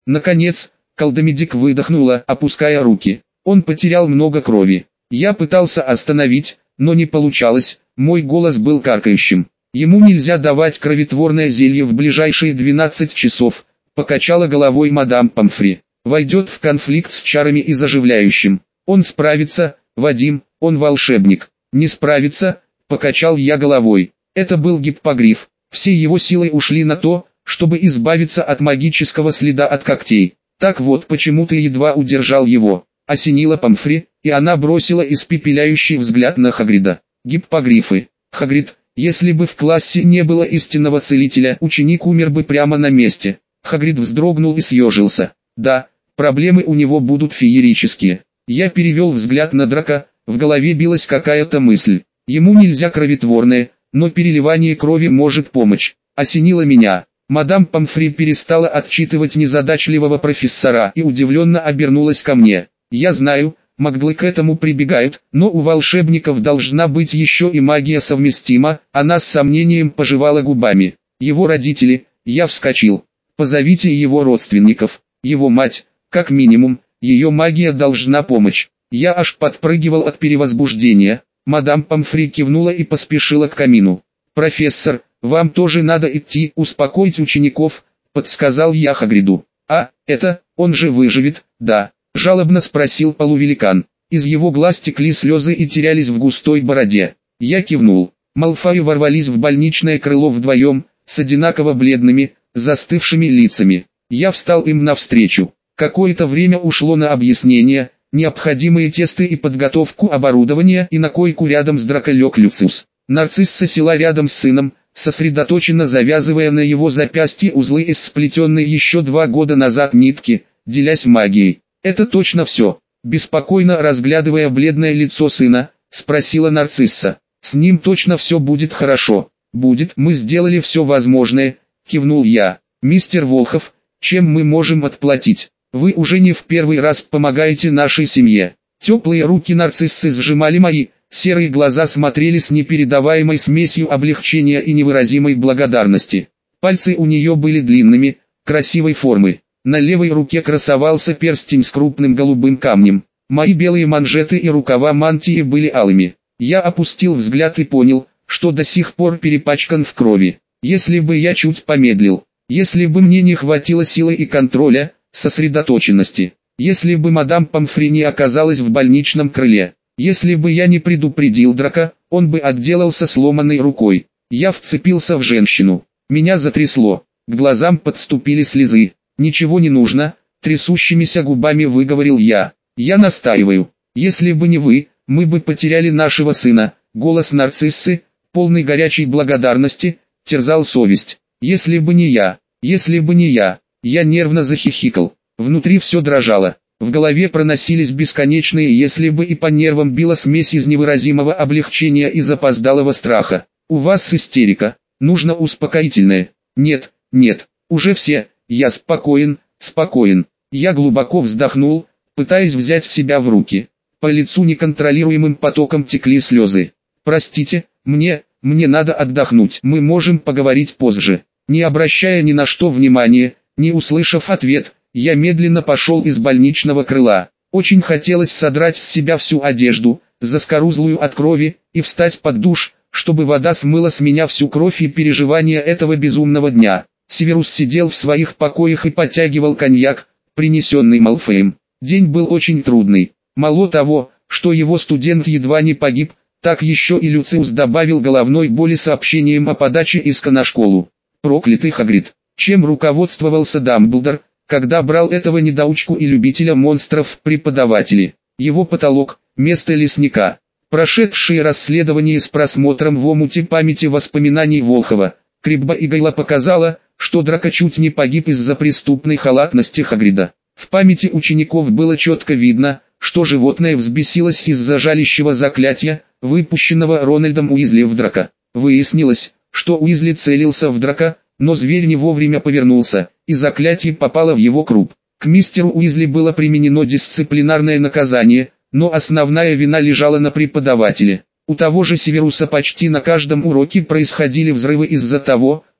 Наконец, колдомедик выдохнула, опуская руки. Он потерял много крови. Я пытался остановить, но не получалось, мой голос был каркающим. Ему нельзя давать кровотворное зелье в ближайшие 12 часов, покачала головой мадам Помфри. Войдет в конфликт с чарами и заживляющим. Он справится, Вадим, он волшебник. Не справится, покачал я головой. Это был гиппогриф. Все его силы ушли на то, чтобы избавиться от магического следа от когтей. Так вот почему ты едва удержал его. Осенила Помфри, и она бросила испепеляющий взгляд на Хагрида. Гиппогрифы. Хагрид, если бы в классе не было истинного целителя, ученик умер бы прямо на месте. Хагрид вздрогнул и съежился. Да, проблемы у него будут феерические. Я перевел взгляд на Драко, в голове билась какая-то мысль. Ему нельзя кровотворное, но переливание крови может помочь. Осенило меня. Мадам Помфри перестала отчитывать незадачливого профессора и удивленно обернулась ко мне. Я знаю, маглы к этому прибегают, но у волшебников должна быть еще и магия совместима. Она с сомнением пожевала губами. Его родители, я вскочил. Позовите его родственников, его мать, как минимум, ее магия должна помочь. Я аж подпрыгивал от перевозбуждения. Мадам Помфри кивнула и поспешила к камину. «Профессор, вам тоже надо идти успокоить учеников», — подсказал я Хагриду. «А, это, он же выживет, да?» — жалобно спросил полувеликан. Из его глаз текли слезы и терялись в густой бороде. Я кивнул. Малфои ворвались в больничное крыло вдвоем, с одинаково бледными, застывшими лицами. Я встал им навстречу. Какое-то время ушло на объяснение, необходимые тесты и подготовку оборудования, и на койку рядом с Драко лег Люциус. Нарцисса села рядом с сыном, сосредоточенно завязывая на его запястье узлы из сплетенной еще 2 года назад нитки, делясь магией. «Это точно все?» Беспокойно разглядывая бледное лицо сына, спросила Нарцисса. «С ним точно все будет хорошо». «Будет, мы сделали все возможное», кивнул я. «Мистер Волхов, чем мы можем отплатить? Вы уже не в первый раз помогаете нашей семье». Теплые руки Нарциссы сжимали мои, серые глаза смотрели с непередаваемой смесью облегчения и невыразимой благодарности. Пальцы у нее были длинными, красивой формы. На левой руке красовался перстень с крупным голубым камнем. Мои белые манжеты и рукава мантии были алыми. Я опустил взгляд и понял, что до сих пор перепачкан в крови. Если бы я чуть помедлил, если бы мне не хватило силы и контроля, сосредоточенности, если бы мадам Помфри не оказалась в больничном крыле, если бы я не предупредил Драко, он бы отделался сломанной рукой. Я вцепился в женщину. Меня затрясло. К глазам подступили слезы. «Ничего не нужно», трясущимися губами выговорил я. «Я настаиваю. Если бы не вы, мы бы потеряли нашего сына». Голос Нарциссы, полный горячей благодарности, терзал совесть. «Если бы не я, если бы не я». Я нервно захихикал. Внутри все дрожало. В голове проносились бесконечные «если бы» и по нервам била смесь из невыразимого облегчения и запоздалого страха. «У вас истерика. Нужно успокоительное». «Нет, нет, уже все». Я спокоен, спокоен. Я глубоко вздохнул, пытаясь взять себя в руки. По лицу неконтролируемым потоком текли слезы. «Простите, мне надо отдохнуть. Мы можем поговорить позже». Не обращая ни на что внимания, не услышав ответ, я медленно пошел из больничного крыла. Очень хотелось содрать с себя всю одежду, заскорузлую от крови, и встать под душ, чтобы вода смыла с меня всю кровь и переживания этого безумного дня. Северус сидел в своих покоях и потягивал коньяк, принесенный Малфоем. День был очень трудный. Мало того, что его студент едва не погиб, так еще и Люциус добавил головной боли сообщением о подаче иска на школу. Проклятый Хагрид. Чем руководствовался Дамблдор, когда брал этого недоучку и любителя монстров в преподаватели? Его потолок – место лесника. Прошедшие расследование с просмотром в омуте памяти воспоминаний Волхова, Крибба и Гайла показала, что Драко чуть не погиб из-за преступной халатности Хагрида. В памяти учеников было четко видно, что животное взбесилось из-за жалящего заклятия, выпущенного Рональдом Уизли в Драко. Выяснилось, что Уизли целился в Драко, но зверь не вовремя повернулся, и заклятие попало в его круп. К мистеру Уизли было применено дисциплинарное наказание, но основная вина лежала на преподавателе. У того же Северуса почти на каждом уроке происходили взрывы из-за того,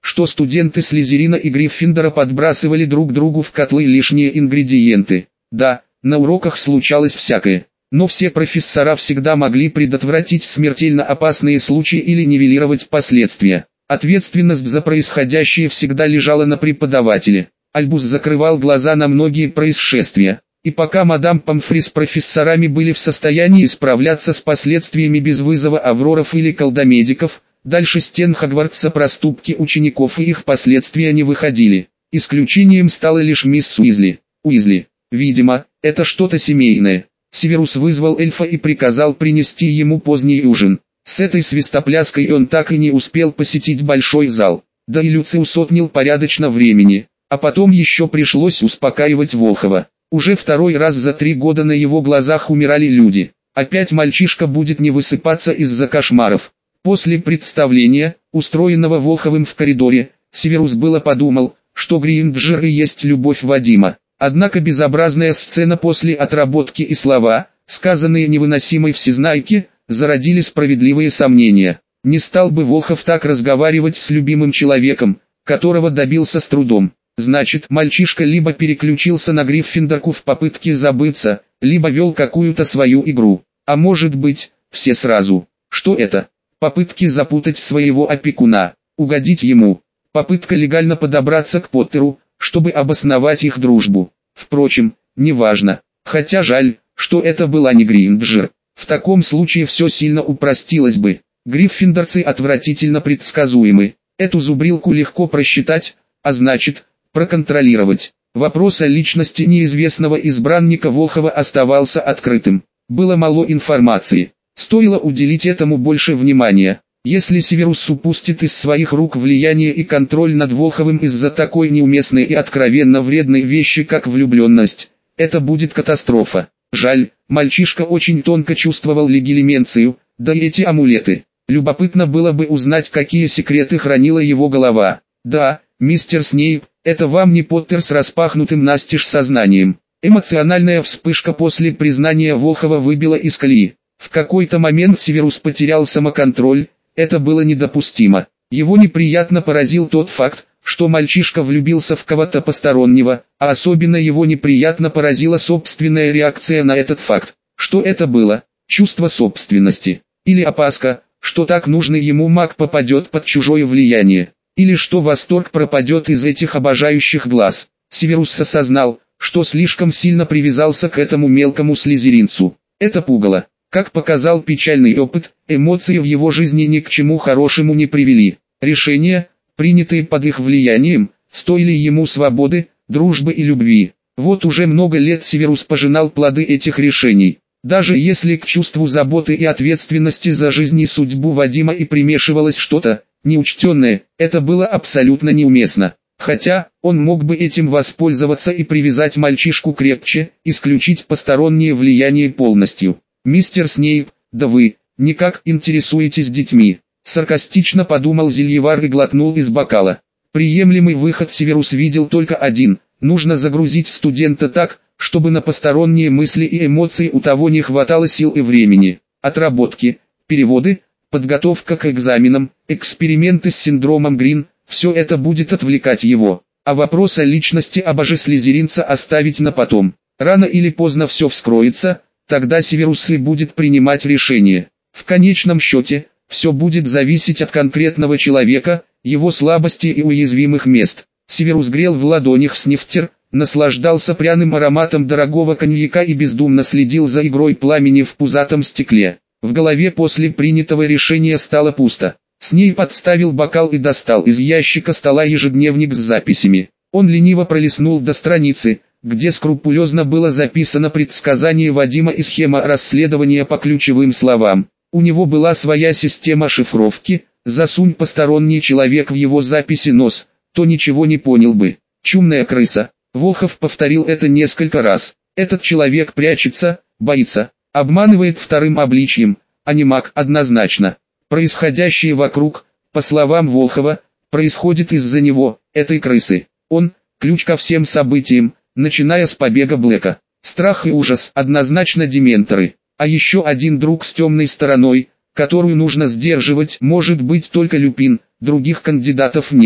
что студенты Слизерина и Гриффиндора подбрасывали друг другу в котлы лишние ингредиенты. Да, на уроках случалось всякое. Но все профессора всегда могли предотвратить смертельно опасные случаи или нивелировать последствия. Ответственность за происходящее всегда лежала на преподавателе. Альбус закрывал глаза на многие происшествия. И пока мадам Помфри с профессорами были в состоянии справляться с последствиями без вызова авроров или колдомедиков, дальше стен Хогвартса проступки учеников и их последствия не выходили. Исключением стала лишь мисс Уизли. Уизли, видимо, это что-то семейное. Северус вызвал эльфа и приказал принести ему поздний ужин. С этой свистопляской он так и не успел посетить большой зал. Да и Люциус отнял порядочно времени. А потом еще пришлось успокаивать Волхова. Уже второй раз за 3 года на его глазах умирали люди. Опять мальчишка будет не высыпаться из-за кошмаров. После представления, устроенного Волховым в коридоре, Северус было подумал, что Гринджер и есть любовь Вадима. Однако безобразная сцена после отработки и слова, сказанные невыносимой всезнайке, зародили справедливые сомнения. Не стал бы Волхов так разговаривать с любимым человеком, которого добился с трудом. Значит, мальчишка либо переключился на Гриффиндорку в попытке забыться, либо вел какую-то свою игру. А может быть, все сразу. Что это? Попытки запутать своего опекуна, угодить ему. Попытка легально подобраться к Поттеру, чтобы обосновать их дружбу. Впрочем, неважно. Хотя жаль, что это была не Гринджер. В таком случае все сильно упростилось бы. Гриффиндорцы отвратительно предсказуемы. Эту зубрилку легко просчитать, а значит, проконтролировать. Вопрос о личности неизвестного избранника Волхова оставался открытым. Было мало информации. Стоило уделить этому больше внимания. Если Северус упустит из своих рук влияние и контроль над Волховым из-за такой неуместной и откровенно вредной вещи, как влюбленность, это будет катастрофа. Жаль, мальчишка очень тонко чувствовал легилименцию, да и эти амулеты. Любопытно было бы узнать, какие секреты хранила его голова. Да, мистер Снейп, это вам не Поттер с распахнутым настежь сознанием. Эмоциональная вспышка после признания Волхова выбила из колеи. В какой-то момент Северус потерял самоконтроль. Это было недопустимо. Его неприятно поразил тот факт, что мальчишка влюбился в кого-то постороннего, а особенно его неприятно поразила собственная реакция на этот факт. Что это было? Чувство собственности? Или опаска, что так нужный ему маг попадет под чужое влияние? Или что восторг пропадет из этих обожающих глаз? Северус осознал, что слишком сильно привязался к этому мелкому слизеринцу. Это пугало. Как показал печальный опыт, эмоции в его жизни ни к чему хорошему не привели. Решения, принятые под их влиянием, стоили ему свободы, дружбы и любви. Вот уже много лет Северус пожинал плоды этих решений. Даже если к чувству заботы и ответственности за жизнь и судьбу Вадима и примешивалось что-то неучтенное, это было абсолютно неуместно. Хотя, он мог бы этим воспользоваться и привязать мальчишку крепче, исключить постороннее влияние полностью. «Мистер Снейп, да вы, никак интересуетесь детьми», — саркастично подумал Зельевар и глотнул из бокала. Приемлемый выход Северус видел только один: нужно загрузить студента так, чтобы на посторонние мысли и эмоции у того не хватало сил и времени. Отработки, переводы, подготовка к экзаменам, эксперименты с синдромом Грин — все это будет отвлекать его. А вопрос о личности обожеслизеринца оставить на потом. Рано или поздно все вскроется. Тогда Северус и будет принимать решение. В конечном счете, все будет зависеть от конкретного человека, его слабостей и уязвимых мест. Северус грел в ладонях снифтер, наслаждался пряным ароматом дорогого коньяка и бездумно следил за игрой пламени в пузатом стекле. В голове после принятого решения стало пусто. Снейп подставил бокал и достал из ящика стола ежедневник с записями. Он лениво пролистнул до страницы, где скрупулезно было записано предсказание Вадима и схема расследования по ключевым словам. У него была своя система шифровки. Засунь посторонний человек в его записи нос, то ничего не понял бы. Чумная крыса. Волхов повторил это несколько раз. Этот человек прячется, боится, обманывает вторым обличьем, а не маг однозначно. Происходящее вокруг, по словам Волхова, происходит из-за него, этой крысы. Он – ключ ко всем событиям, начиная с побега Блэка. Страх и ужас однозначно дементоры. А еще один друг с темной стороной, которую нужно сдерживать, может быть только Люпин, других кандидатов нет.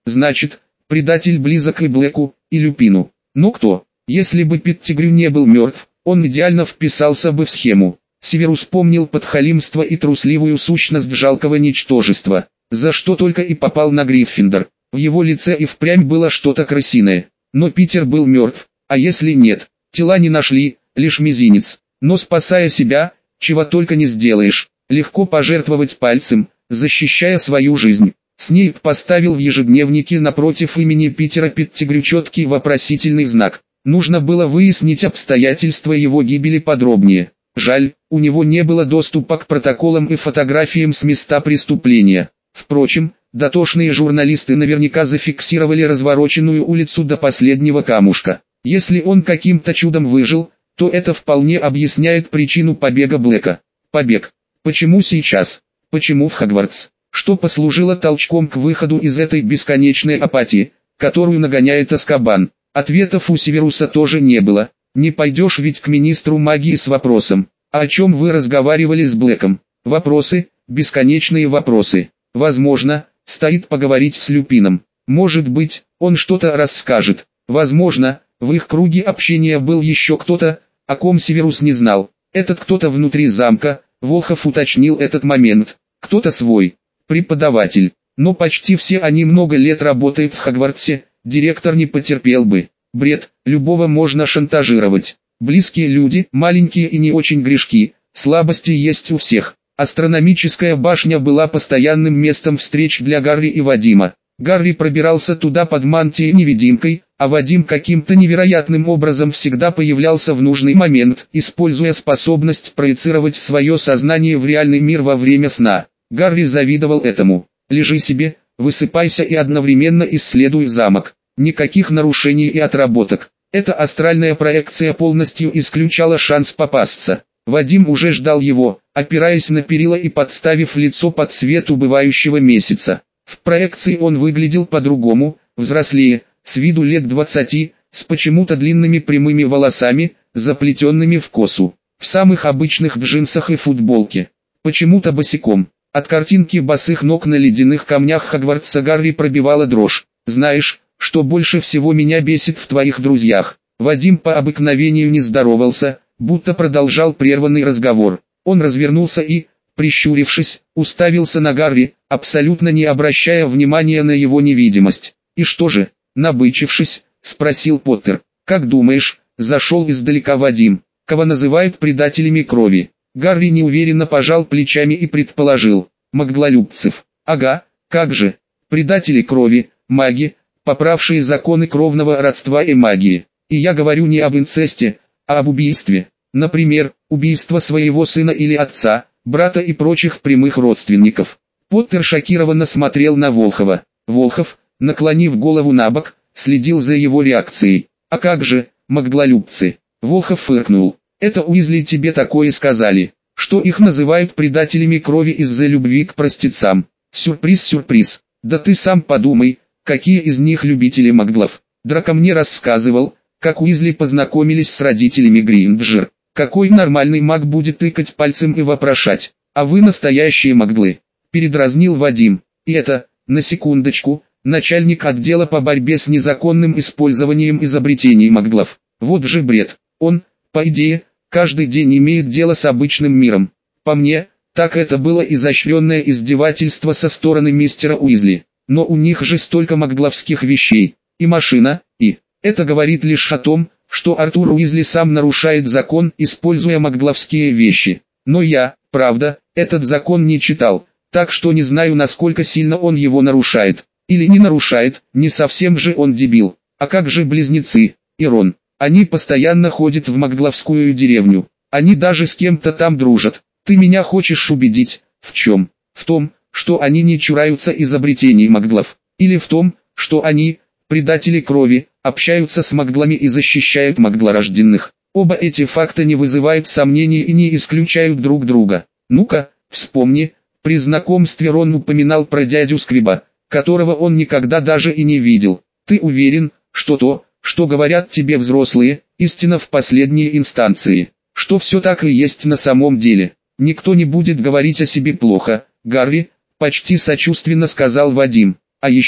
Значит, предатель близок и Блэку, и Люпину. Но кто? Если бы Петтигрю не был мертв, он идеально вписался бы в схему. Северус помнил подхалимство и трусливую сущность жалкого ничтожества, за что только и попал на Гриффиндор. В его лице и впрямь было что-то крысиное. Но Питер был мертв, а если нет? Тела не нашли, лишь мизинец. Но спасая себя, чего только не сделаешь. Легко пожертвовать пальцем, защищая свою жизнь. Снейп поставил в ежедневнике напротив имени Питера Петтигрю четкий вопросительный знак. Нужно было выяснить обстоятельства его гибели подробнее. Жаль, у него не было доступа к протоколам и фотографиям с места преступления. Впрочем, дотошные журналисты наверняка зафиксировали развороченную улицу до последнего камушка. Если он каким-то чудом выжил, то это вполне объясняет причину побега Блэка. Побег. Почему сейчас? Почему в Хогвартс? Что послужило толчком к выходу из этой бесконечной апатии, которую нагоняет Азкабан? Ответов у Северуса тоже не было. Не пойдешь ведь к министру магии с вопросом: «А о чем вы разговаривали с Блэком?» Вопросы, бесконечные вопросы. Возможно, стоит поговорить с Люпином. Может быть, он что-то расскажет. Возможно, в их круге общения был еще кто-то, о ком Северус не знал. Этот кто-то внутри замка, Волхов уточнил этот момент. Кто-то свой, преподаватель. Но почти все они много лет работают в Хогвартсе, директор не потерпел бы. Бред, любого можно шантажировать. Близкие люди, маленькие и не очень грешки, слабости есть у всех. Астрономическая башня была постоянным местом встреч для Гарри и Вадима. Гарри пробирался туда под мантией-невидимкой, а Вадим каким-то невероятным образом всегда появлялся в нужный момент, используя способность проецировать свое сознание в реальный мир во время сна. Гарри завидовал этому. Лежи себе, высыпайся и одновременно исследуй замок. Никаких нарушений и отработок. Эта астральная проекция полностью исключала шанс попасться. Вадим уже ждал его, опираясь на перила и подставив лицо под свет убывающего месяца. В проекции он выглядел по-другому, взрослее, с виду лет 20, с почему-то длинными прямыми волосами, заплетенными в косу, в самых обычных джинсах и футболке. Почему-то босиком. От картинки босых ног на ледяных камнях Хогвартса Гарри пробивала дрожь. «Знаешь, что больше всего меня бесит в твоих друзьях?» Вадим по обыкновению не здоровался, будто продолжал прерванный разговор. Он развернулся и, прищурившись, уставился на Гарри, абсолютно не обращая внимания на его невидимость. «И что же?» — набычившись, спросил Поттер. «Как думаешь?» — зашел издалека Вадим. «Кого называют предателями крови?» Гарри неуверенно пожал плечами и предположил. «Маглолюбцев». «Ага, как же. Предатели крови, маги, поправшие законы кровного родства и магии. И я говорю не об инцесте, а об убийстве. Например, убийство своего сына или отца, брата и прочих прямых родственников». Поттер шокированно смотрел на Волхова. Волхов, наклонив голову набок, следил за его реакцией. «А как же, маглолюбцы?» Волхов фыркнул. «Это Уизли тебе такое сказали, что их называют предателями крови из-за любви к простецам. Сюрприз, сюрприз. Да ты сам подумай, какие из них любители маглов. Драко мне рассказывал, как Уизли познакомились с родителями Гринджер. Какой нормальный маг будет тыкать пальцем и вопрошать: «А вы настоящие маглы?» Передразнил Вадим. И это, на секундочку, начальник отдела по борьбе с незаконным использованием изобретений маглов. Вот же бред. Он, по идее, каждый день имеет дело с обычным миром. По мне, так это было изощренное издевательство со стороны мистера Уизли. Но у них же столько магловских вещей. И машина, и... Это говорит лишь о том, что Артур Уизли сам нарушает закон, используя магловские вещи. Но я, правда, этот закон не читал, так что не знаю, насколько сильно он его нарушает. Или не нарушает, не совсем же он дебил. А как же близнецы, и Рон? Они постоянно ходят в магловскую деревню. Они даже с кем-то там дружат. Ты меня хочешь убедить, в чем? В том, что они не чураются изобретений маглов. Или в том, что они, предатели крови, общаются с маглами и защищают маглорожденных. Оба эти факта не вызывают сомнений и не исключают друг друга. Ну-ка, вспомни, при знакомстве Рон упоминал про дядю Скриба, которого он никогда даже и не видел. Ты уверен, что то, что говорят тебе взрослые, истина в последней инстанции? Что все так и есть на самом деле? Никто не будет говорить о себе плохо, Гарри, почти сочувственно сказал Вадим. А еще,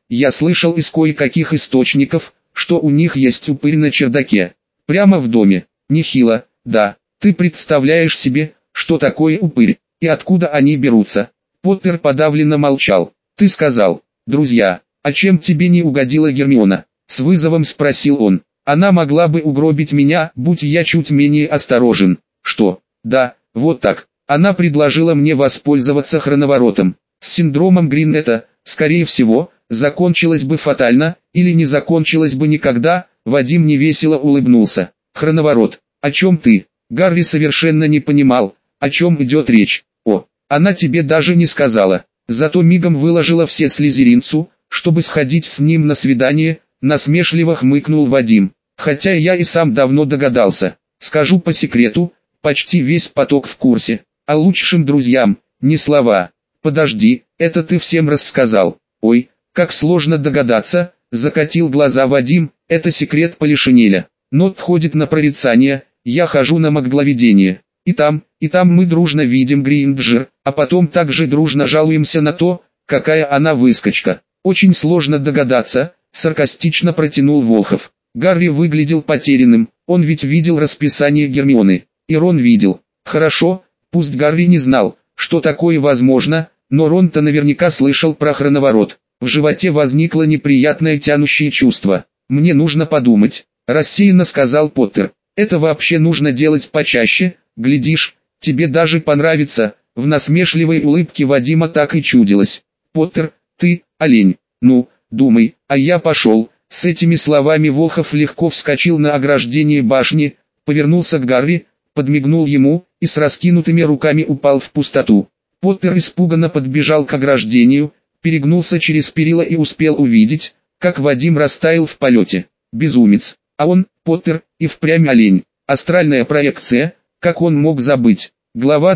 Я слышал из кое-каких источников, что у них есть упырь на чердаке. Прямо в доме. Нехило, да. Ты представляешь себе, что такое упырь, и откуда они берутся? Поттер подавленно молчал. Ты сказал, друзья, а чем тебе не угодила Гермиона? С вызовом спросил он. Она могла бы угробить меня, будь я чуть менее осторожен. Что? Да, вот так. Она предложила мне воспользоваться хроноворотом. С синдромом Гриннета, скорее всего, закончилось бы фатально, или не закончилось бы никогда. Вадим невесело улыбнулся. Хроноворот, о чем ты? Гарри совершенно не понимал, о чем идет речь. О, она тебе даже не сказала. Зато мигом выложила все слизеринцу, чтобы сходить с ним на свидание, насмешливо хмыкнул Вадим. Хотя я и сам давно догадался. Скажу по секрету, почти весь поток в курсе. А лучшим друзьям, ни слова. Подожди, это ты всем рассказал. Ой, как сложно догадаться, закатил глаза Вадим, это секрет Полишинеля. Нот ходит на прорицание, я хожу на магловидение. И там мы дружно видим Гринджер, а потом также дружно жалуемся на то, какая она выскочка. Очень сложно догадаться, саркастично протянул Волхов. Гарри выглядел потерянным, он ведь видел расписание Гермионы. И Рон видел. Хорошо, пусть Гарри не знал, что такое возможно, но Рон-то наверняка слышал про хроноворот. В животе возникло неприятное тянущее чувство. «Мне нужно подумать», – рассеянно сказал Поттер. «Это вообще нужно делать почаще, глядишь, тебе даже понравится». В насмешливой улыбке Вадима так и чудилось. «Поттер, ты, олень, ну, думай, а я пошел». С этими словами Волхов легко вскочил на ограждение башни, повернулся к Гарри, подмигнул ему и с раскинутыми руками упал в пустоту. Поттер испуганно подбежал к ограждению, перегнулся через перила и успел увидеть, как Вадим растаял в полете. Безумец. А он, Поттер, и впрямь олень. Астральная проекция, как он мог забыть. Глава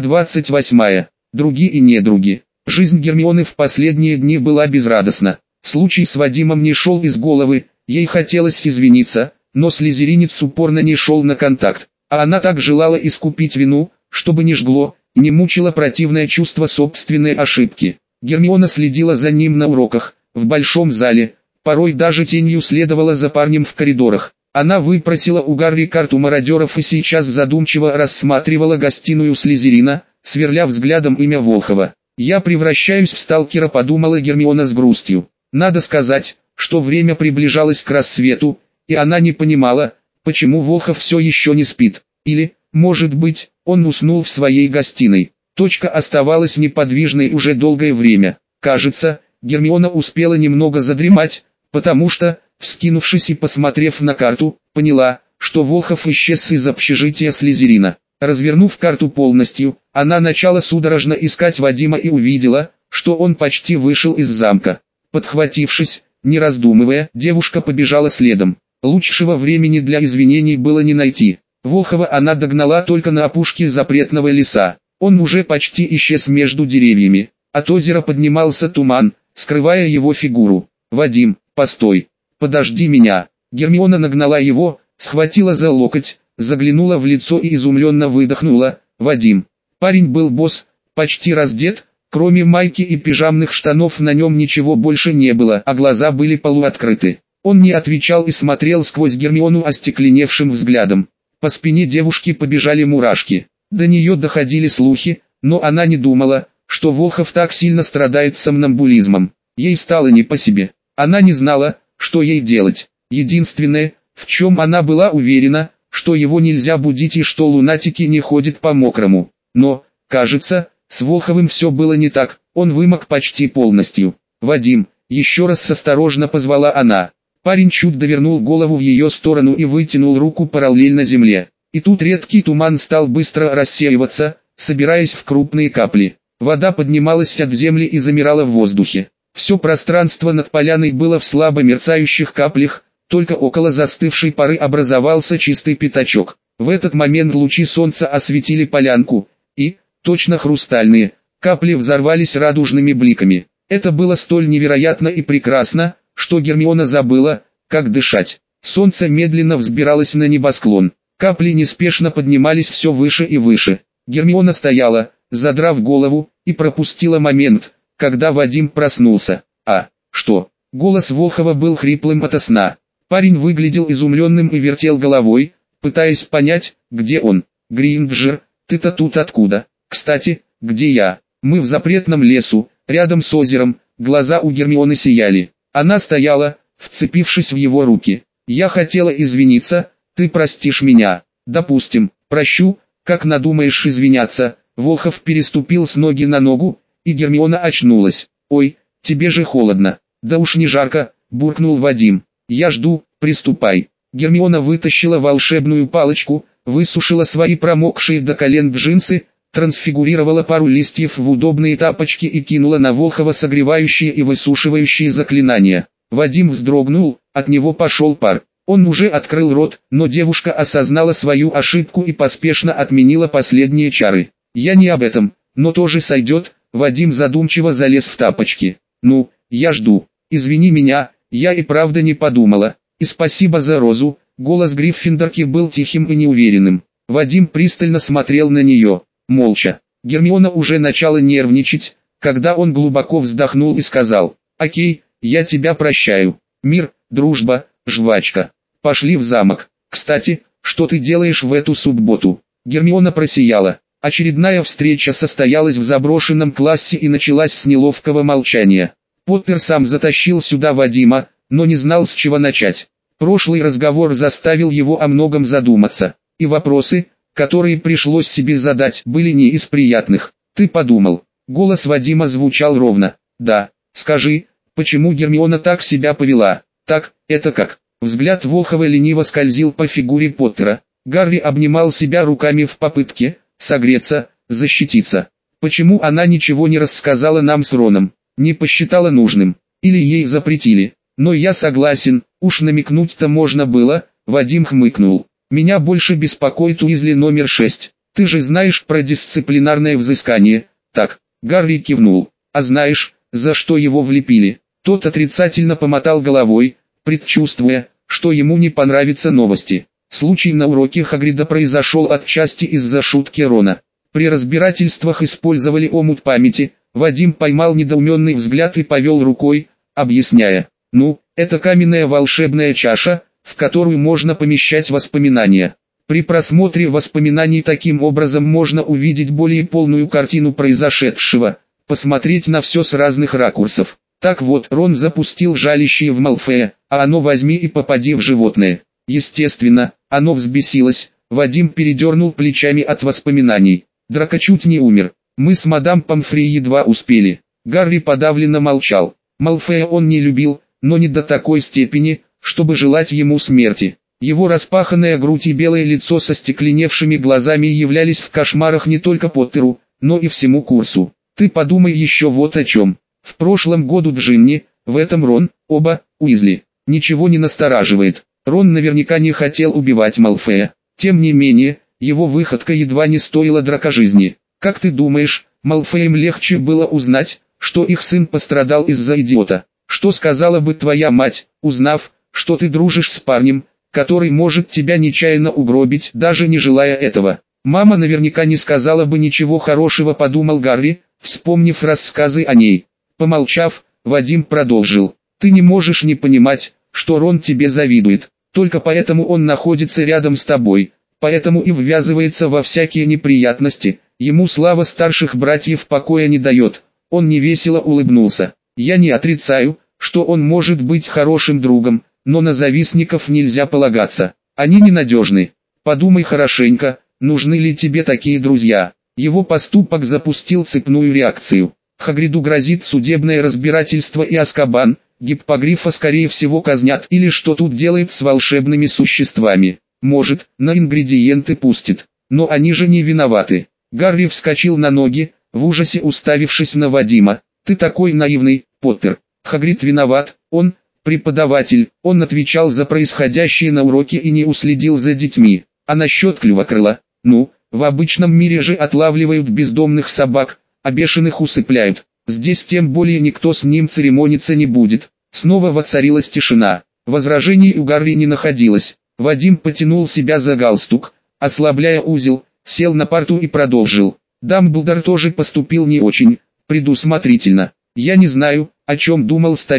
28. Други и недруги. Жизнь Гермионы в последние дни была безрадостна. Случай с Вадимом не шел из головы, ей хотелось извиниться, но слизеринец упорно не шел на контакт. А она так желала искупить вину, чтобы не жгло, не мучило противное чувство собственной ошибки. Гермиона следила за ним на уроках, в большом зале, порой даже тенью следовала за парнем в коридорах. Она выпросила у Гарри карту мародеров и сейчас задумчиво рассматривала гостиную Слизерина, сверля взглядом имя Волхова. «Я превращаюсь в сталкера», — подумала Гермиона с грустью. Надо сказать, что время приближалось к рассвету, и она не понимала, почему Волхов все еще не спит. Или, может быть, он уснул в своей гостиной. Точка оставалась неподвижной уже долгое время. Кажется, Гермиона успела немного задремать, потому что, вскинувшись и посмотрев на карту, поняла, что Волхов исчез из общежития Слизерина. Развернув карту полностью, она начала судорожно искать Вадима и увидела, что он почти вышел из замка. Подхватившись, не раздумывая, девушка побежала следом. Лучшего времени для извинений было не найти. Волхова она догнала только на опушке запретного леса. Он уже почти исчез между деревьями. От озера поднимался туман, скрывая его фигуру. «Вадим, постой! Подожди меня!» Гермиона нагнала его, схватила за локоть, заглянула в лицо и изумленно выдохнула. «Вадим!» Парень был босс, почти раздет. Кроме майки и пижамных штанов на нем ничего больше не было, а глаза были полуоткрыты. Он не отвечал и смотрел сквозь Гермиону остекленевшим взглядом. По спине девушки побежали мурашки. До нее доходили слухи, но она не думала, что Волхов так сильно страдает сомнамбулизмом. Ей стало не по себе. Она не знала, что ей делать. Единственное, в чем она была уверена, что его нельзя будить и что лунатики не ходят по мокрому. Но, кажется, с Волховым все было не так, он вымок почти полностью. «Вадим», еще раз осторожно позвала она. Парень чуть довернул голову в ее сторону и вытянул руку параллельно земле. И тут редкий туман стал быстро рассеиваться, собираясь в крупные капли. Вода поднималась от земли и замирала в воздухе. Все пространство над поляной было в слабо мерцающих каплях, только около застывшей поры образовался чистый пятачок. В этот момент лучи солнца осветили полянку, и, точно хрустальные, капли взорвались радужными бликами. Это было столь невероятно и прекрасно, что Гермиона забыла, как дышать. Солнце медленно взбиралось на небосклон. Капли неспешно поднимались все выше и выше. Гермиона стояла, задрав голову, и пропустила момент, когда Вадим проснулся. «А, что, Голос Волхова был хриплым ото сна. Парень выглядел изумленным и вертел головой, пытаясь понять, где он. «Гринджер, ты-то тут откуда? Кстати, где я?» «Мы в запретном лесу, рядом с озером». Глаза у Гермионы сияли. Она стояла, вцепившись в его руки. «Я хотела извиниться, ты простишь меня?» «Допустим, прощу, как надумаешь извиняться». Волхов переступил с ноги на ногу, и Гермиона очнулась. «Ой, тебе же холодно». «Да уж не жарко», — буркнул Вадим. «Я жду, приступай». Гермиона вытащила волшебную палочку, высушила свои промокшие до колен джинсы, трансфигурировала пару листьев в удобные тапочки и кинула на Волхова согревающие и высушивающие заклинания. Вадим вздрогнул, от него пошел пар. Он уже открыл рот, но девушка осознала свою ошибку и поспешно отменила последние чары. «Я не об этом, но тоже сойдет». Вадим задумчиво залез в тапочки. «Ну, я жду. Извини меня, я и правда не подумала. И спасибо за розу». Голос Гриффиндорки был тихим и неуверенным. Вадим пристально смотрел на нее, молча. Гермиона уже начала нервничать, когда он глубоко вздохнул и сказал: «Окей, я тебя прощаю. Мир, дружба, жвачка. Пошли в замок. Кстати, что ты делаешь в эту субботу?» Гермиона просияла. Очередная встреча состоялась в заброшенном классе и началась с неловкого молчания. Поттер сам затащил сюда Вадима, но не знал, с чего начать. Прошлый разговор заставил его о многом задуматься, и вопросы, которые пришлось себе задать, были не из приятных. «Ты подумал?» Голос Вадима звучал ровно. «Да, скажи, почему Гермиона так себя повела?» «Так, это как?» Взгляд Волхова лениво скользил по фигуре Поттера. Гарри обнимал себя руками в попытке согреться, защититься. «Почему она ничего не рассказала нам с Роном? Не посчитала нужным? Или ей запретили?» «Но я согласен, уж намекнуть-то можно было», — Вадим хмыкнул. «Меня больше беспокоит Уизли номер 6. Ты же знаешь про дисциплинарное взыскание?» «Так», — Гарри кивнул. «А знаешь, за что его влепили?» Тот отрицательно помотал головой, предчувствуя, что ему не понравятся новости. Случай на уроке Хагрида произошел отчасти из-за шутки Рона. При разбирательствах использовали омут памяти. Вадим поймал недоуменный взгляд и повел рукой, объясняя: «Ну, это каменная волшебная чаша, в которую можно помещать воспоминания. При просмотре воспоминаний таким образом можно увидеть более полную картину произошедшего, посмотреть на все с разных ракурсов. Так вот, Рон запустил жалящее в Малфоя, а оно возьми и попади в животное. Естественно, оно взбесилось». Вадим передернул плечами от воспоминаний. «Драко чуть не умер. Мы с мадам Помфри едва успели». Гарри подавленно молчал. Малфоя он не любил, но не до такой степени, чтобы желать ему смерти. Его распаханная грудь и белое лицо со стекленевшими глазами являлись в кошмарах не только Поттеру, но и всему курсу. Ты подумай еще вот о чем. В прошлом году Джинни, в этом Рон, оба Уизли. Ничего не настораживает. Рон наверняка не хотел убивать Малфоя. Тем не менее, его выходка едва не стоила Драко жизни. Как ты думаешь, Малфоям легче было узнать, что их сын пострадал из-за идиота? Что сказала бы твоя мать, узнав, что ты дружишь с парнем, который может тебя нечаянно угробить, даже не желая этого? Мама наверняка не сказала бы ничего хорошего, подумал Гарри, вспомнив рассказы о ней. Помолчав, Вадим продолжил: ты не можешь не понимать, что Рон тебе завидует. Только поэтому он находится рядом с тобой, поэтому и ввязывается во всякие неприятности. Ему слава старших братьев покоя не дает. Он невесело улыбнулся. Я не отрицаю, что он может быть хорошим другом, но на завистников нельзя полагаться. Они ненадежны. Подумай хорошенько, нужны ли тебе такие друзья. Его поступок запустил цепную реакцию. Хагриду грозит судебное разбирательство и Азкабан. Гиппогрифа скорее всего казнят, или что тут делает с волшебными существами. Может, на ингредиенты пустит. Но они же не виноваты. Гарри вскочил на ноги, в ужасе уставившись на Вадима. Ты такой наивный, Поттер. Хагрид виноват, он преподаватель, он отвечал за происходящее на уроке и не уследил за детьми. А насчет Клювокрыла, ну, в обычном мире же отлавливают бездомных собак, а бешеных усыпляют. Здесь тем более никто с ним церемониться не будет. Снова воцарилась тишина. Возражений у Гарри не находилось. Вадим потянул себя за галстук, ослабляя узел, сел на парту и продолжил. Дамблдор тоже поступил не очень предусмотрительно. Я не знаю, о чем думал старик,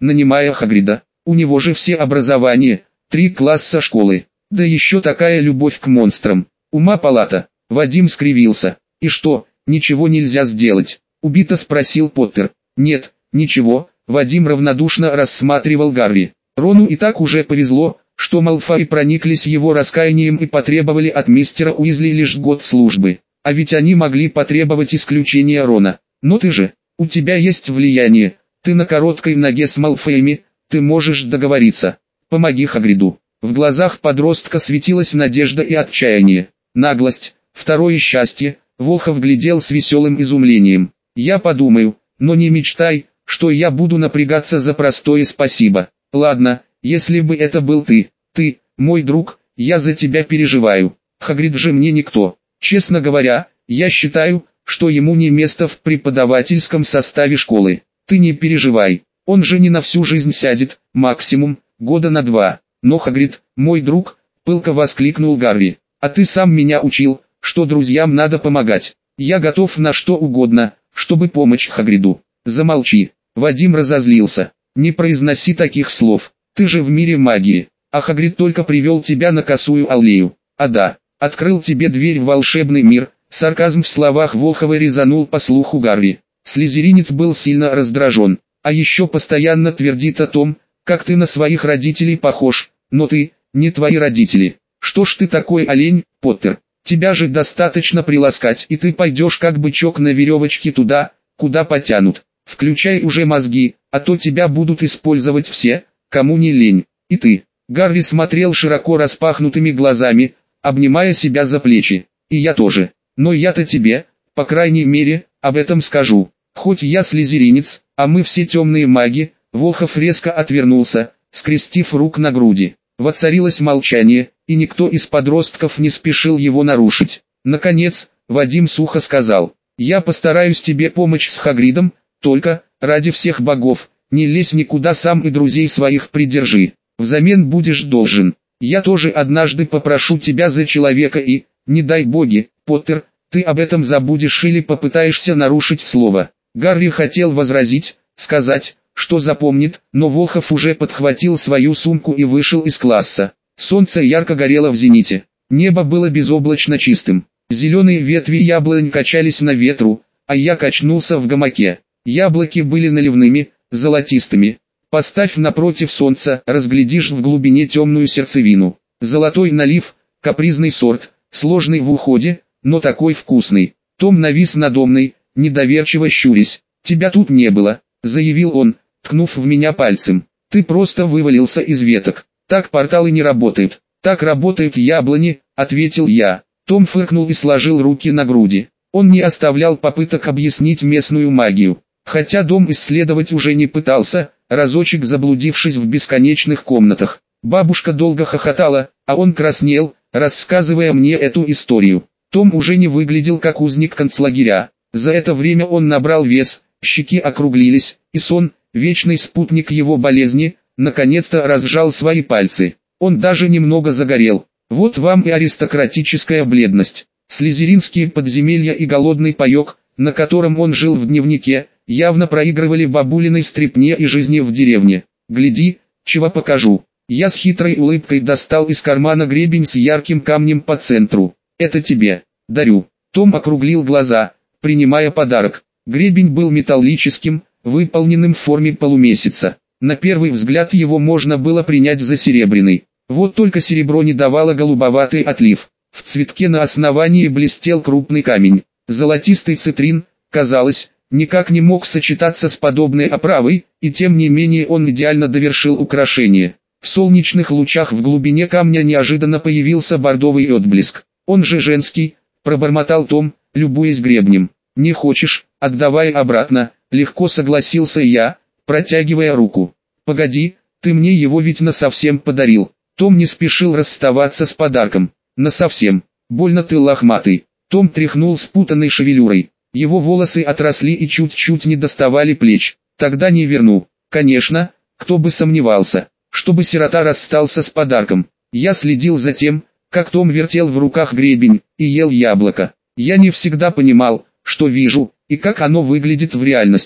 нанимая Хагрида. У него же все образования, 3 класса школы, да еще такая любовь к монстрам. Ума палата. Вадим скривился. И что, ничего нельзя сделать? Убито спросил Поттер. Нет, ничего. Вадим равнодушно рассматривал Гарри. Рону и так уже повезло, что Малфой прониклись его раскаянием и потребовали от мистера Уизли лишь год службы. А ведь они могли потребовать исключения Рона. Но ты же, у тебя есть влияние, ты на короткой ноге с Малфоями, ты можешь договориться. Помоги Хагриду. В глазах подростка светилась надежда и отчаяние. Наглость, второе счастье, Волхов глядел с веселым изумлением. Я подумаю, но не мечтай, что я буду напрягаться за простое спасибо. Ладно, если бы это был ты, мой друг, я за тебя переживаю. Хагрид же мне никто. Честно говоря, я считаю, что ему не место в преподавательском составе школы. Ты не переживай, он же не на всю жизнь сядет, максимум, года на 2. Но Хагрид, мой друг, пылко воскликнул Гарри, а ты сам меня учил, что друзьям надо помогать. Я готов на что угодно, чтобы помочь Хагриду. Замолчи. Вадим разозлился. Не произноси таких слов. Ты же в мире магии, а Хагрид только привел тебя на косую аллею. А да, открыл тебе дверь в волшебный мир. Сарказм в словах Волхова резанул по слуху Гарри. Слизеринец был сильно раздражен, а еще постоянно твердит о том, как ты на своих родителей похож, но ты, не твои родители. Что ж ты такой олень, Поттер? Тебя же достаточно приласкать, и ты пойдешь как бычок на веревочке туда, куда потянут. Включай уже мозги, а то тебя будут использовать все, кому не лень. И ты. Гарри смотрел широко распахнутыми глазами, обнимая себя за плечи. И я тоже. Но я-то тебе, по крайней мере, об этом скажу. Хоть я слизеринец, а мы все темные маги. Волхов резко отвернулся, скрестив рук на груди. Воцарилось молчание, и никто из подростков не спешил его нарушить. Наконец, Вадим сухо сказал: «Я постараюсь тебе помочь с Хагридом, только, ради всех богов, не лезь никуда сам и друзей своих придержи. Взамен будешь должен. Я тоже однажды попрошу тебя за человека и, не дай боги, Поттер, ты об этом забудешь или попытаешься нарушить слово». Гарри хотел возразить, сказать, что запомнит, но Волхов уже подхватил свою сумку и вышел из класса. Солнце ярко горело в зените. Небо было безоблачно чистым. Зеленые ветви яблонь качались на ветру, а я качнулся в гамаке. Яблоки были наливными, золотистыми. Поставь напротив солнца, разглядишь в глубине темную сердцевину. Золотой налив, капризный сорт, сложный в уходе, но такой вкусный. Том навис надо мной, недоверчиво щурясь. «Тебя тут не было», — заявил он, ткнув в меня пальцем. «Ты просто вывалился из веток. Так порталы не работают». «Так работают яблони», — ответил я. Том фыркнул и сложил руки на груди. Он не оставлял попыток объяснить местную магию. Хотя дом исследовать уже не пытался, разочек заблудившись в бесконечных комнатах. Бабушка долго хохотала, а он краснел, рассказывая мне эту историю. Том уже не выглядел как узник концлагеря. За это время он набрал вес, щеки округлились, и сон, вечный спутник его болезни, наконец-то разжал свои пальцы. Он даже немного загорел. Вот вам и аристократическая бледность. Слизеринские подземелья и голодный паёк, на котором он жил в дневнике, явно проигрывали бабулиной стрипне и жизни в деревне. «Гляди, чего покажу». Я с хитрой улыбкой достал из кармана гребень с ярким камнем по центру. «Это тебе. Дарю». Том округлил глаза, принимая подарок. Гребень был металлическим, выполненным в форме полумесяца. На первый взгляд его можно было принять за серебряный. Вот только серебро не давало голубоватый отлив. В цветке на основании блестел крупный камень. Золотистый цитрин, казалось, никак не мог сочетаться с подобной оправой, и тем не менее он идеально довершил украшение. В солнечных лучах в глубине камня неожиданно появился бордовый отблеск. «Он же женский», — пробормотал Том, любуясь гребнем. «Не хочешь, отдавай обратно», — легко согласился я, протягивая руку. «Погоди, ты мне его ведь насовсем подарил». Том не спешил расставаться с подарком. «Насовсем. Больно ты лохматый». Том тряхнул спутанной шевелюрой. Его волосы отросли и чуть-чуть не доставали плеч. «Тогда не верну». «Конечно, кто бы сомневался, чтобы сирота расстался с подарком». Я следил за тем, как Том вертел в руках гребень и ел яблоко. Я не всегда понимал, что вижу, и как оно выглядит в реальности.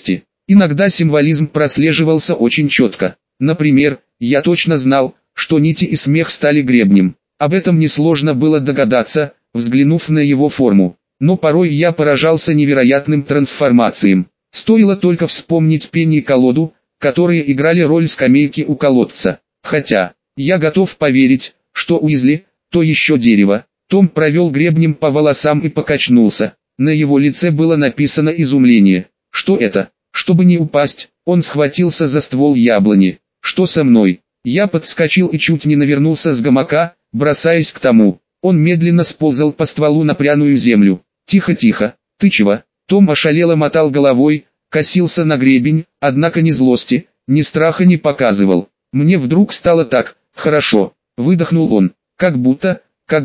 Иногда символизм прослеживался очень четко. Например, я точно знал, что нити и смех стали гребнем. Об этом несложно было догадаться, взглянув на его форму. Но порой я поражался невероятным трансформациям. Стоило только вспомнить пень и колоду, которые играли роль скамейки у колодца. Хотя, я готов поверить, что Уизли, то еще дерево. Том провел гребнем по волосам и покачнулся. На его лице было написано изумление. Что это? Чтобы не упасть, он схватился за ствол яблони. Что со мной? Я подскочил и чуть не навернулся с гамака, бросаясь к тому. Он медленно сползал по стволу на пряную землю. «Тихо, тихо, ты чего?» Том ошалело мотал головой, косился на гребень, однако ни злости, ни страха не показывал. Мне вдруг стало так, хорошо, выдохнул он, как будто,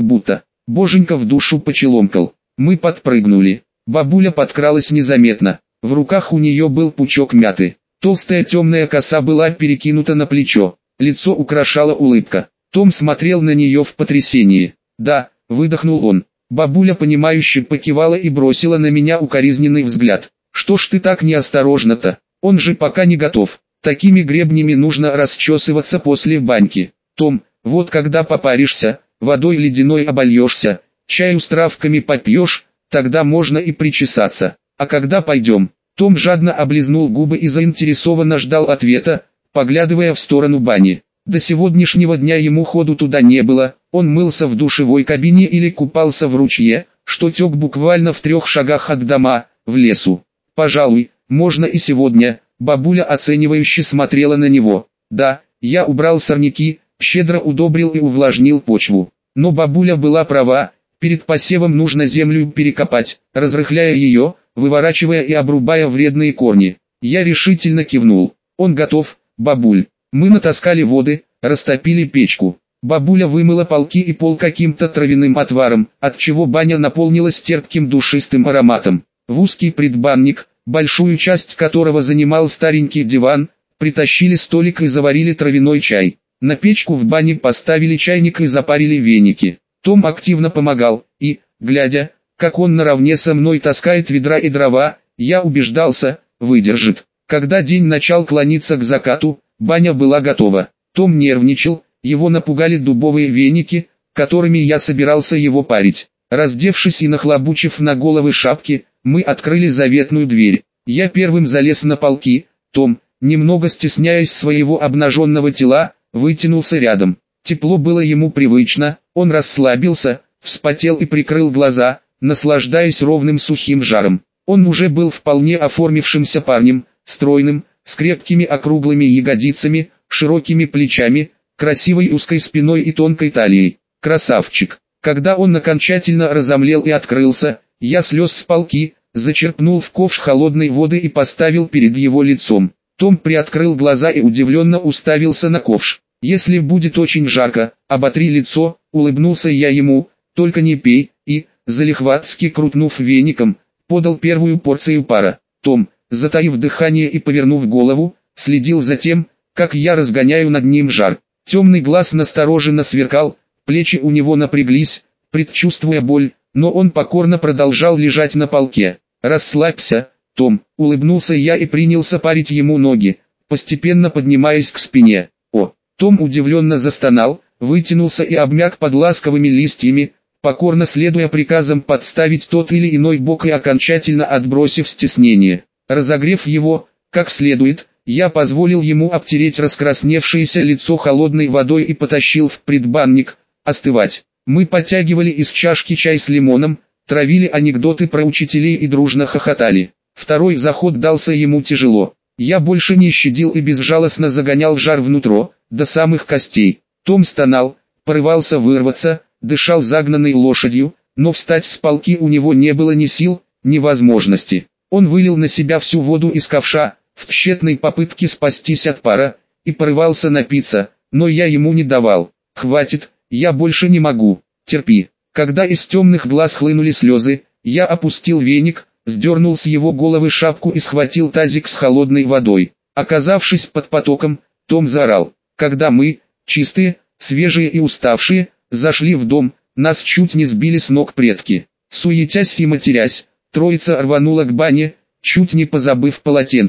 боженька в душу почеломкал. Мы подпрыгнули. Бабуля подкралась незаметно. В руках у нее был пучок мяты. Толстая темная коса была перекинута на плечо. Лицо украшала улыбка. Том смотрел на нее в потрясении. «Да», — выдохнул он. Бабуля понимающе покивала и бросила на меня укоризненный взгляд. «Что ж ты так неосторожно-то? Он же пока не готов. Такими гребнями нужно расчесываться после баньки. Том, вот когда попаришься, водой ледяной обольешься, чаю с травками попьешь, тогда можно и причесаться. А когда пойдем?» Том жадно облизнул губы и заинтересованно ждал ответа, поглядывая в сторону бани. До сегодняшнего дня ему ходу туда не было, он мылся в душевой кабине или купался в ручье, что тек буквально в 3 шагах от дома, в лесу. «Пожалуй, можно и сегодня», бабуля оценивающе смотрела на него. «Да, я убрал сорняки, щедро удобрил и увлажнил почву. Но бабуля была права, перед посевом нужно землю перекопать, разрыхляя ее, выворачивая и обрубая вредные корни». Я решительно кивнул. «Он готов, бабуль». Мы натаскали воды, растопили печку. Бабуля вымыла полки и пол каким-то травяным отваром, отчего баня наполнилась терпким душистым ароматом. В узкий предбанник, большую часть которого занимал старенький диван, притащили столик и заварили травяной чай. На печку в бане поставили чайник и запарили веники. Том активно помогал, и, глядя, как он наравне со мной таскает ведра и дрова, я убеждался, выдержит. Когда день начал клониться к закату, баня была готова. Том нервничал, его напугали дубовые веники, которыми я собирался его парить. Раздевшись и нахлобучив на головы шапки, мы открыли заветную дверь. Я первым залез на полки, Том, немного стесняясь своего обнаженного тела, вытянулся рядом. Тепло было ему привычно, он расслабился, вспотел и прикрыл глаза, наслаждаясь ровным сухим жаром. Он уже был вполне оформившимся парнем, стройным, с крепкими округлыми ягодицами, широкими плечами, красивой узкой спиной и тонкой талией. Красавчик. Когда он окончательно разомлел и открылся, я слез с полки, зачерпнул в ковш холодной воды и поставил перед его лицом. Том приоткрыл глаза и удивленно уставился на ковш. «Если будет очень жарко, оботри лицо», — улыбнулся я ему, «только не пей», и, залихватски крутнув веником, подал первую порцию пара. Том, затаив дыхание и повернув голову, следил за тем, как я разгоняю над ним жар. Темный глаз настороженно сверкал, плечи у него напряглись, предчувствуя боль, но он покорно продолжал лежать на полке. «Расслабься, Том», — улыбнулся я и принялся парить ему ноги, постепенно поднимаясь к спине. «О!» Том удивленно застонал, вытянулся и обмяк под ласковыми листьями, покорно следуя приказам подставить тот или иной бок и окончательно отбросив стеснение. Разогрев его, как следует, я позволил ему обтереть раскрасневшееся лицо холодной водой и потащил в предбанник, остывать. Мы подтягивали из чашки чай с лимоном, травили анекдоты про учителей и дружно хохотали. Второй заход дался ему тяжело. Я больше не щадил и безжалостно загонял жар внутрь, до самых костей. Том стонал, порывался вырваться, дышал загнанной лошадью, но встать с полки у него не было ни сил, ни возможности. Он вылил на себя всю воду из ковша, в тщетной попытке спастись от пара, и порывался напиться, но я ему не давал. «Хватит, я больше не могу, терпи». Когда из темных глаз хлынули слезы, я опустил веник, сдернул с его головы шапку и схватил тазик с холодной водой. Оказавшись под потоком, Том заорал. Когда мы, чистые, свежие и уставшие, зашли в дом, нас чуть не сбили с ног предки. Суетясь и матерясь, троица рванула к бане, чуть не позабыв полотенца.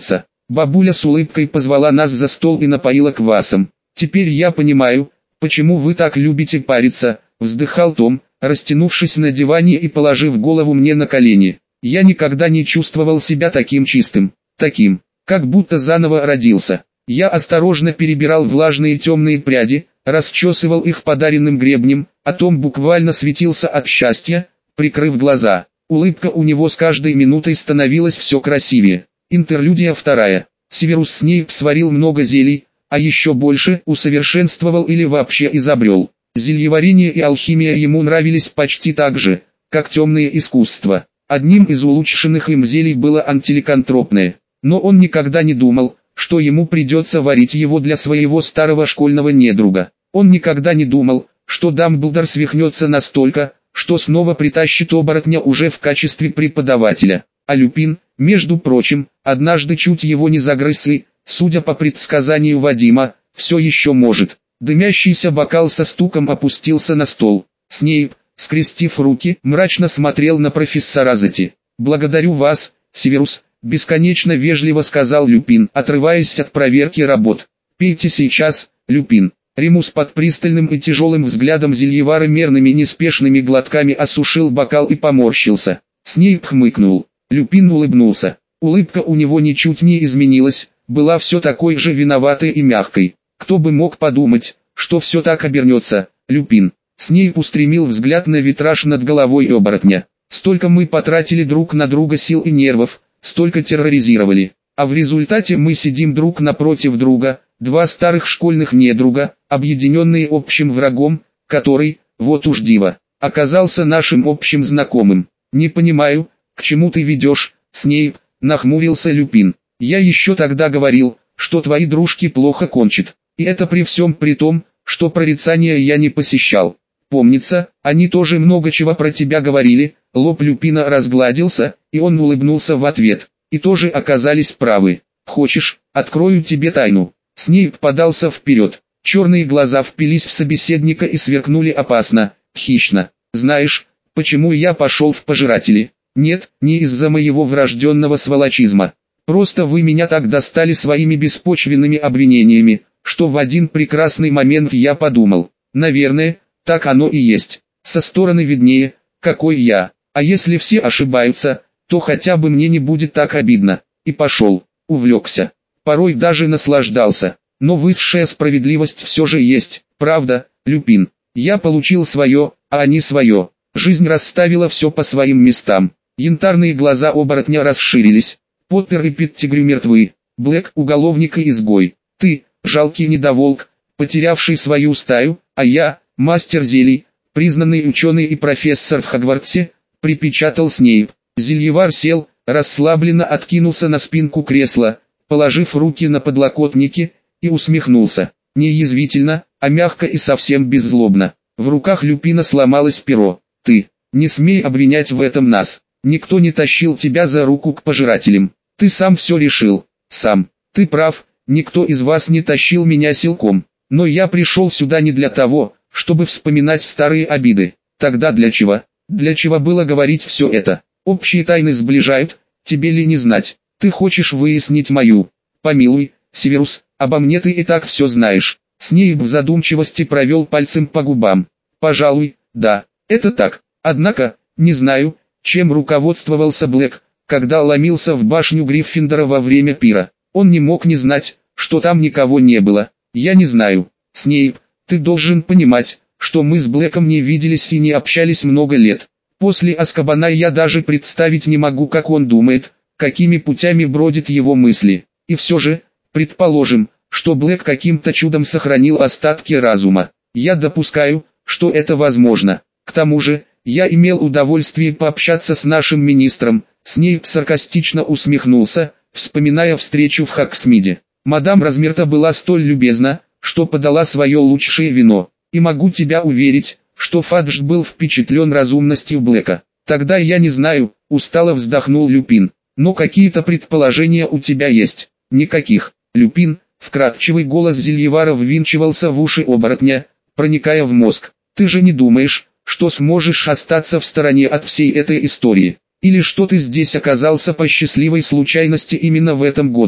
Бабуля с улыбкой позвала нас за стол и напоила квасом. «Теперь я понимаю, почему вы так любите париться», — вздыхал Том, растянувшись на диване и положив голову мне на колени. «Я никогда не чувствовал себя таким чистым, таким, как будто заново родился». Я осторожно перебирал влажные темные пряди, расчесывал их подаренным гребнем, а Том буквально светился от счастья, прикрыв глаза. Улыбка у него с каждой минутой становилась все красивее. Интерлюдия вторая. Северус Снейп сварил много зелий, а еще больше усовершенствовал или вообще изобрел. Зельеварение и алхимия ему нравились почти так же, как темное искусство. Одним из улучшенных им зелий было антиликантропное, но он никогда не думал, что ему придется варить его для своего старого школьного недруга. Он никогда не думал, что Дамблдор свихнется настолько, что снова притащит оборотня уже в качестве преподавателя. А Люпин, между прочим, однажды чуть его не загрыз и, судя по предсказанию Вадима, все еще может. Дымящийся бокал со стуком опустился на стол. Снейп, скрестив руки, мрачно смотрел на профессора Зетти. «Благодарю вас, Северус», — бесконечно вежливо сказал Люпин, отрываясь от проверки работ. «Пейте сейчас, Люпин». Ремус под пристальным и тяжелым взглядом зельевара мерными неспешными глотками осушил бокал и поморщился. Снейп хмыкнул. Люпин улыбнулся. Улыбка у него ничуть не изменилась, была все такой же виноватой и мягкой. Кто бы мог подумать, что все так обернется, Люпин. Снейп устремил взгляд на витраж над головой оборотня. Столько мы потратили друг на друга сил и нервов, столько терроризировали. А в результате мы сидим друг напротив друга, два старых школьных недруга, объединенные общим врагом, который, вот уж диво, оказался нашим общим знакомым. «Не понимаю, к чему ты ведешь, Снейп», — нахмурился Люпин. «Я еще тогда говорил, что твои дружки плохо кончат. И это при всем при том, что прорицания я не посещал. Помнится, они тоже много чего про тебя говорили». Лоб Люпина разгладился, и он улыбнулся в ответ. «И тоже оказались правы. Хочешь, открою тебе тайну?» Снейп подался вперед. Черные глаза впились в собеседника и сверкнули опасно, хищно. «Знаешь, почему я пошел в пожиратели? Нет, не из-за моего врожденного сволочизма. Просто вы меня так достали своими беспочвенными обвинениями, что в один прекрасный момент я подумал, наверное, так оно и есть. Со стороны виднее, какой я. А если все ошибаются, то хотя бы мне не будет так обидно». И пошел, увлекся. Порой даже наслаждался. Но высшая справедливость все же есть, правда, Люпин? Я получил свое, а они свое. Жизнь расставила все по своим местам. Янтарные глаза оборотня расширились. Поттер и Петтигрю мертвы. Блэк — уголовник и изгой. Ты — жалкий недоволк, потерявший свою стаю, а я — мастер зелий, признанный ученый и профессор в Хогвартсе, припечатал Снейп. Зельевар сел, расслабленно откинулся на спинку кресла, положив руки на подлокотники, и усмехнулся. Не язвительно, а мягко и совсем беззлобно. В руках Люпина сломалось перо. «Ты, не смей обвинять в этом нас. Никто не тащил тебя за руку к пожирателям. Ты сам все решил. Сам. Ты прав, никто из вас не тащил меня силком. Но я пришел сюда не для того, чтобы вспоминать старые обиды. Тогда для чего? Для чего было говорить все это? Общие тайны сближают, тебе ли не знать? Ты хочешь выяснить мою? Помилуй, Северус, обо мне ты и так все знаешь». Снейп в задумчивости провел пальцем по губам. «Пожалуй, да, это так. Однако, не знаю, чем руководствовался Блэк, когда ломился в башню Гриффиндора во время пира. Он не мог не знать, что там никого не было. Я не знаю. Снейп, ты должен понимать, что мы с Блэком не виделись и не общались много лет. После Азкабана я даже представить не могу, как он думает, какими путями бродят его мысли. И все же, предположим, что Блэк каким-то чудом сохранил остатки разума. Я допускаю, что это возможно. К тому же, я имел удовольствие пообщаться с нашим министром». Снейп саркастично усмехнулся, вспоминая встречу в Хогсмиде. «Мадам Размерта была столь любезна, что подала свое лучшее вино. И могу тебя уверить, что Фадж был впечатлен разумностью Блэка. Тогда я не знаю», — устало вздохнул Люпин. «Но какие-то предположения у тебя есть?» «Никаких». Люпин, вкрадчивый голос зельевара ввинчивался в уши оборотня, проникая в мозг. «Ты же не думаешь, что сможешь остаться в стороне от всей этой истории? Или что ты здесь оказался по счастливой случайности именно в этом году?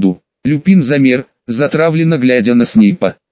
Люпин замер, затравленно глядя на Снейпа.